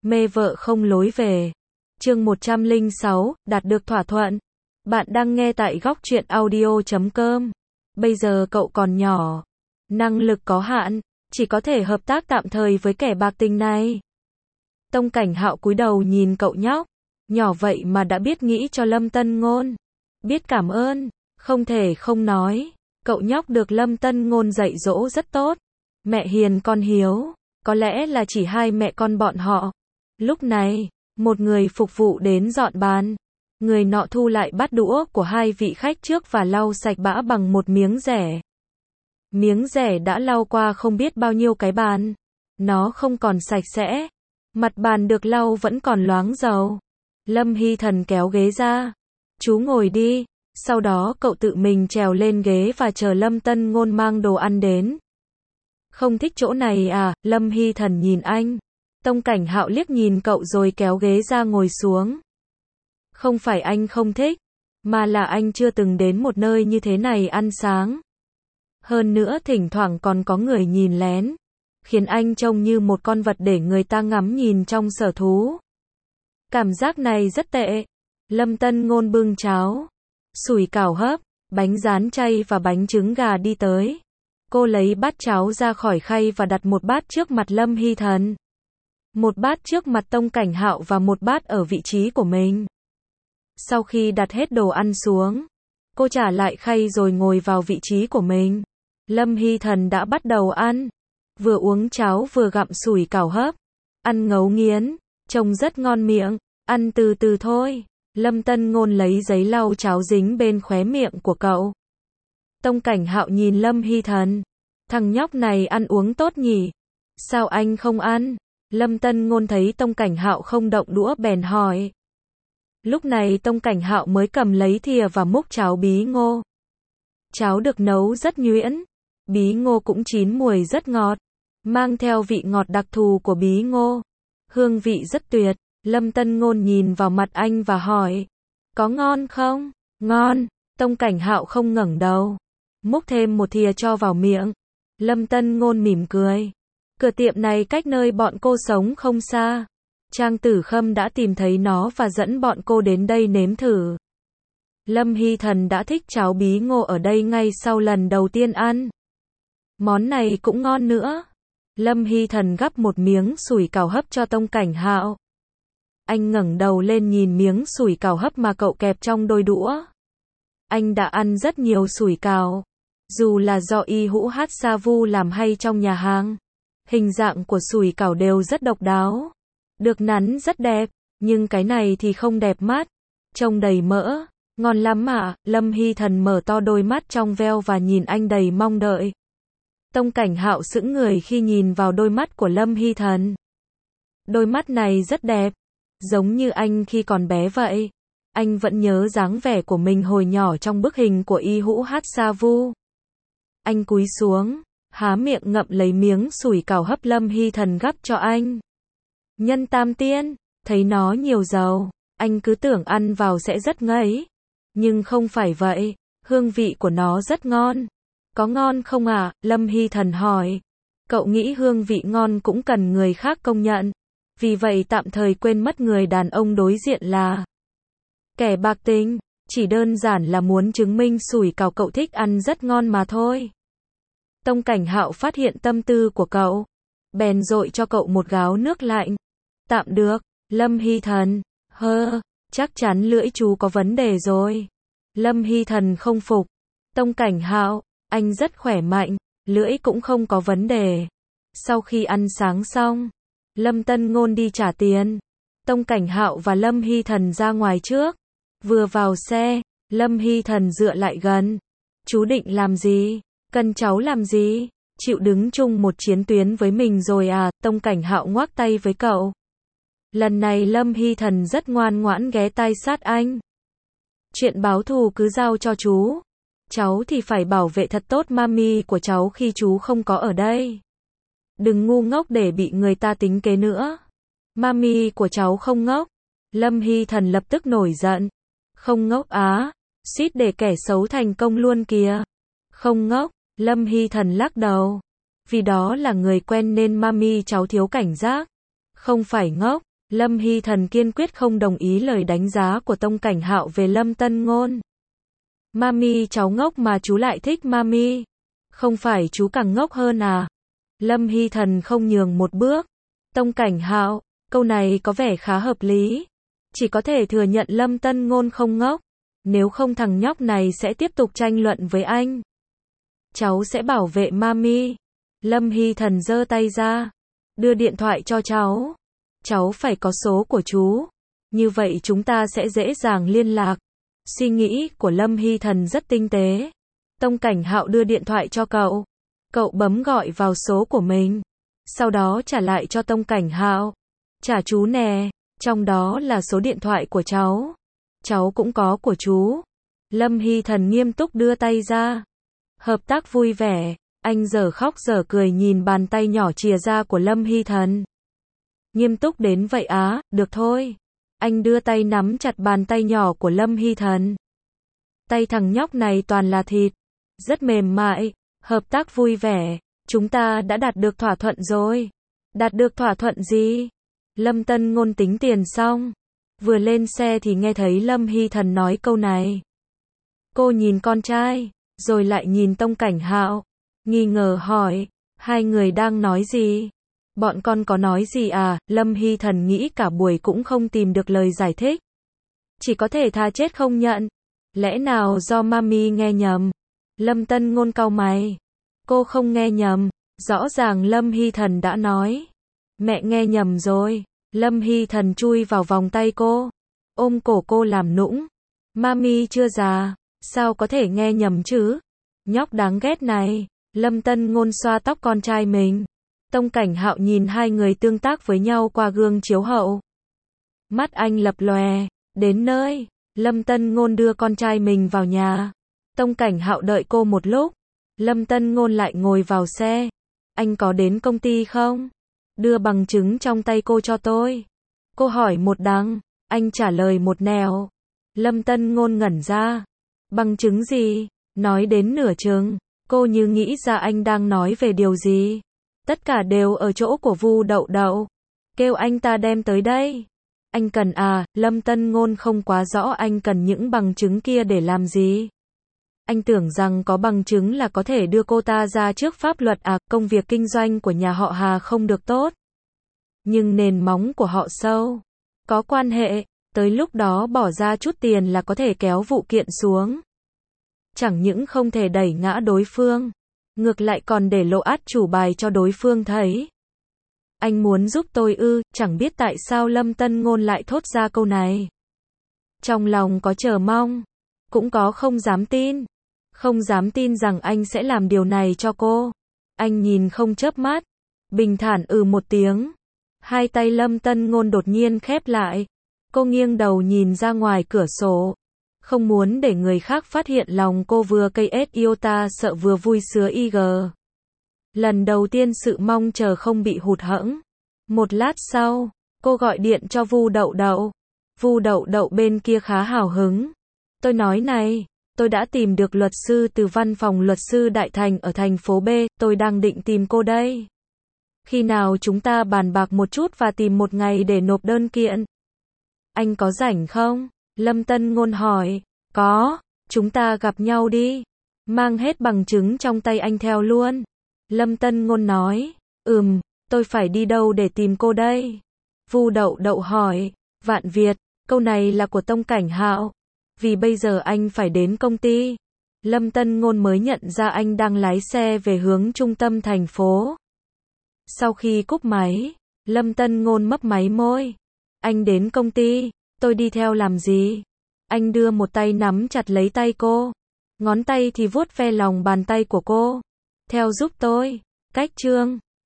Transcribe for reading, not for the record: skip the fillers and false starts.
mê vợ không lối về. Chương 106, đạt được thỏa thuận. Bạn đang nghe tại góc truyện audio.com. Bây giờ cậu còn nhỏ, năng lực có hạn, chỉ có thể hợp tác tạm thời với kẻ bạc tình này. Tông Cảnh Hạo cúi đầu nhìn cậu nhóc, nhỏ vậy mà đã biết nghĩ cho Lâm Tân Ngôn, biết cảm ơn, không thể không nói, cậu nhóc được Lâm Tân Ngôn dạy dỗ rất tốt, mẹ hiền con hiếu, có lẽ là chỉ hai mẹ con bọn họ. Lúc này, một người phục vụ đến dọn bàn, người nọ thu lại bát đũa của hai vị khách trước và lau sạch bã bằng một miếng rẻ. Miếng rẻ đã lau qua không biết bao nhiêu cái bàn, nó không còn sạch sẽ, mặt bàn được lau vẫn còn loáng dầu. Lâm Hy Thần kéo ghế ra, chú ngồi đi, sau đó cậu tự mình trèo lên ghế và chờ Lâm Tân Ngôn mang đồ ăn đến. Không thích chỗ này à? Lâm Hy Thần nhìn anh. Tông Cảnh Hạo liếc nhìn cậu rồi kéo ghế ra ngồi xuống. Không phải anh không thích, mà là anh chưa từng đến một nơi như thế này ăn sáng. Hơn nữa thỉnh thoảng còn có người nhìn lén, khiến anh trông như một con vật để người ta ngắm nhìn trong sở thú. Cảm giác này rất tệ. Lâm Tân Ngôn bưng cháo, sủi cảo hấp, bánh rán chay và bánh trứng gà đi tới. Cô lấy bát cháo ra khỏi khay và đặt một bát trước mặt Lâm Hy Thần, một bát trước mặt Tông Cảnh Hạo và một bát ở vị trí của mình. Sau khi đặt hết đồ ăn xuống, cô trả lại khay rồi ngồi vào vị trí của mình. Lâm Hy Thần đã bắt đầu ăn, vừa uống cháo vừa gặm sủi cảo hấp, ăn ngấu nghiến, trông rất ngon miệng, ăn từ từ thôi. Lâm Tân Ngôn lấy giấy lau cháo dính bên khóe miệng của cậu. Tông Cảnh Hạo nhìn Lâm Hy Thần, thằng nhóc này ăn uống tốt nhỉ? Sao anh không ăn? Lâm Tân Ngôn thấy Tông Cảnh Hạo không động đũa bèn hỏi. Lúc này Tông Cảnh Hạo mới cầm lấy thìa và múc cháo bí ngô. Cháo được nấu rất nhuyễn, bí ngô cũng chín mùi rất ngọt, mang theo vị ngọt đặc thù của bí ngô. Hương vị rất tuyệt. Lâm Tân Ngôn nhìn vào mặt anh và hỏi, có ngon không? Ngon. Tông Cảnh Hạo không ngẩng đầu, múc thêm một thìa cho vào miệng. Lâm Tân Ngôn mỉm cười. Cửa tiệm này cách nơi bọn cô sống không xa. Trang Tử Khâm đã tìm thấy nó và dẫn bọn cô đến đây nếm thử. Lâm Hy Thần đã thích cháo bí ngô ở đây ngay sau lần đầu tiên ăn. Món này cũng ngon nữa. Lâm Hy Thần gắp một miếng sủi cảo hấp cho Tông Cảnh Hạo. Anh ngẩng đầu lên nhìn miếng sủi cảo hấp mà cậu kẹp trong đôi đũa. Anh đã ăn rất nhiều sủi cảo, dù là do Y Hữu Hát Sa Vu làm hay trong nhà hàng. Hình dạng của sủi cảo đều rất độc đáo, được nắn rất đẹp, nhưng cái này thì không đẹp mắt, trông đầy mỡ. Ngon lắm mà. Lâm Hy Thần mở to đôi mắt trong veo và nhìn anh đầy mong đợi. Tông Cảnh Hạo sững người khi nhìn vào đôi mắt của Lâm Hy Thần. Đôi mắt này rất đẹp, giống như anh khi còn bé vậy. Anh vẫn nhớ dáng vẻ của mình hồi nhỏ trong bức hình của Y Hữu Hát Sa Vu. Anh cúi xuống, há miệng ngậm lấy miếng sủi cảo hấp Lâm Hy Thần gắp cho anh. Nhân tam tiên, thấy nó nhiều dầu, anh cứ tưởng ăn vào sẽ rất ngấy. Nhưng không phải vậy, hương vị của nó rất ngon. Có ngon không à? Lâm Hy Thần hỏi. Cậu nghĩ hương vị ngon cũng cần người khác công nhận. Vì vậy tạm thời quên mất người đàn ông đối diện là kẻ bạc tình, chỉ đơn giản là muốn chứng minh sủi cảo cậu thích ăn rất ngon mà thôi. Tông Cảnh Hạo phát hiện tâm tư của cậu, bèn dội cho cậu một gáo nước lạnh. Tạm được. Lâm Hy Thần, chắc chắn lưỡi chú có vấn đề rồi. Lâm Hy Thần không phục. Tông Cảnh Hạo, anh rất khỏe mạnh, lưỡi cũng không có vấn đề. Sau khi ăn sáng xong, Lâm Tân Ngôn đi trả tiền. Tông Cảnh Hạo và Lâm Hy Thần ra ngoài trước. Vừa vào xe, Lâm Hy Thần dựa lại gần. Chú định làm gì? Cần cháu làm gì? Chịu đứng chung một chiến tuyến với mình rồi à? Tông Cảnh Hạo ngoắc tay với cậu. Lần này Lâm Hy Thần rất ngoan ngoãn ghé tai sát anh. Chuyện báo thù cứ giao cho chú. Cháu thì phải bảo vệ thật tốt mami của cháu khi chú không có ở đây. Đừng ngu ngốc để bị người ta tính kế nữa. Mami của cháu không ngốc. Lâm Hy Thần lập tức nổi giận. Không ngốc á? Suýt để kẻ xấu thành công luôn kìa. Không ngốc. Lâm Hy Thần lắc đầu. Vì đó là người quen nên mami cháu thiếu cảnh giác. Không phải ngốc. Lâm Hy Thần kiên quyết không đồng ý lời đánh giá của Tông Cảnh Hạo về Lâm Tân Ngôn. Mami cháu ngốc mà chú lại thích mami. Không phải chú càng ngốc hơn à? Lâm Hy Thần không nhường một bước. Tông Cảnh Hạo, câu này có vẻ khá hợp lý. Chỉ có thể thừa nhận Lâm Tân Ngôn không ngốc. Nếu không thằng nhóc này sẽ tiếp tục tranh luận với anh. Cháu sẽ bảo vệ mami. Lâm Hy Thần giơ tay ra. Đưa điện thoại cho cháu. Cháu phải có số của chú. Như vậy chúng ta sẽ dễ dàng liên lạc. Suy nghĩ của Lâm Hy Thần rất tinh tế. Tông Cảnh Hạo đưa điện thoại cho cậu. Cậu bấm gọi vào số của mình. Sau đó trả lại cho Tông Cảnh Hạo. Trả chú nè. Trong đó là số điện thoại của cháu. Cháu cũng có của chú. Lâm Hy Thần nghiêm túc đưa tay ra. Hợp tác vui vẻ. Anh dở khóc dở cười nhìn bàn tay nhỏ chìa ra của Lâm Hy Thần. Nghiêm túc đến vậy á, được thôi. Anh đưa tay nắm chặt bàn tay nhỏ của Lâm Hy Thần. Tay thằng nhóc này toàn là thịt. Rất mềm mại. Hợp tác vui vẻ. Chúng ta đã đạt được thỏa thuận rồi. Đạt được thỏa thuận gì? Lâm Tân Ngôn tính tiền xong. Vừa lên xe thì nghe thấy Lâm Hy Thần nói câu này. Cô nhìn con trai, rồi lại nhìn Tông Cảnh Hạo. Nghi ngờ hỏi, hai người đang nói gì? Bọn con có nói gì à? Lâm Hy Thần nghĩ cả buổi cũng không tìm được lời giải thích. Chỉ có thể tha chết không nhận. Lẽ nào do mami nghe nhầm? Lâm Tân Ngôn cau mày. Cô không nghe nhầm. Rõ ràng Lâm Hy Thần đã nói. Mẹ nghe nhầm rồi. Lâm Hy Thần chui vào vòng tay cô. Ôm cổ cô làm nũng. Mami chưa già. Sao có thể nghe nhầm chứ? Nhóc đáng ghét này. Lâm Tân Ngôn xoa tóc con trai mình. Tông Cảnh Hạo nhìn hai người tương tác với nhau qua gương chiếu hậu. Mắt anh lập lòe. Đến nơi, Lâm Tân Ngôn đưa con trai mình vào nhà. Tông Cảnh Hạo đợi cô một lúc. Lâm Tân Ngôn lại ngồi vào xe. Anh có đến công ty không? Đưa bằng chứng trong tay cô cho tôi. Cô hỏi một đằng, anh trả lời một nẻo. Lâm Tân Ngôn ngẩn ra. Bằng chứng gì? Nói đến nửa chừng, cô như nghĩ ra anh đang nói về điều gì. Tất cả đều ở chỗ của Vu Đậu Đậu. Kêu anh ta đem tới đây. Anh cần à? Lâm Tân Ngôn không quá rõ anh cần những bằng chứng kia để làm gì. Anh tưởng rằng có bằng chứng là có thể đưa cô ta ra trước pháp luật à? Công việc kinh doanh của nhà họ Hà không được tốt. Nhưng nền móng của họ sâu. Có quan hệ, tới lúc đó bỏ ra chút tiền là có thể kéo vụ kiện xuống. Chẳng những không thể đẩy ngã đối phương, ngược lại còn để lộ át chủ bài cho đối phương thấy. Anh muốn giúp tôi ư? Chẳng biết tại sao Lâm Tân Ngôn lại thốt ra câu này. Trong lòng có chờ mong, cũng có không dám tin. Không dám tin rằng anh sẽ làm điều này cho cô. Anh nhìn không chớp mắt, bình thản một tiếng. Hai tay Lâm Tân Ngôn đột nhiên khép lại. Cô nghiêng đầu nhìn ra ngoài cửa sổ. Không muốn để người khác phát hiện lòng cô vừa cây ết iota sợ vừa vui sứa IG. Lần đầu tiên sự mong chờ không bị hụt hẫng. Một lát sau, cô gọi điện cho Vu Đậu Đậu. Vu Đậu Đậu bên kia khá hào hứng. Tôi nói này, tôi đã tìm được luật sư từ văn phòng luật sư Đại Thành ở thành phố B, tôi đang định tìm cô đây. Khi nào chúng ta bàn bạc một chút và tìm một ngày để nộp đơn kiện? Anh có rảnh không? Lâm Tân Ngôn hỏi. Có, chúng ta gặp nhau đi. Mang hết bằng chứng trong tay anh theo luôn. Lâm Tân Ngôn nói. Tôi phải đi đâu để tìm cô đây? Vu Đậu Đậu hỏi. Vạn Việt, câu này là của Tông Cảnh Hạo. Vì bây giờ anh phải đến công ty. Lâm Tân Ngôn mới nhận ra anh đang lái xe về hướng trung tâm thành phố. Sau khi cúp máy, Lâm Tân Ngôn mấp máy môi. Anh đến công ty, tôi đi theo làm gì? Anh đưa một tay nắm chặt lấy tay cô. Ngón tay thì vuốt ve lòng bàn tay của cô. Theo giúp tôi. Cách chương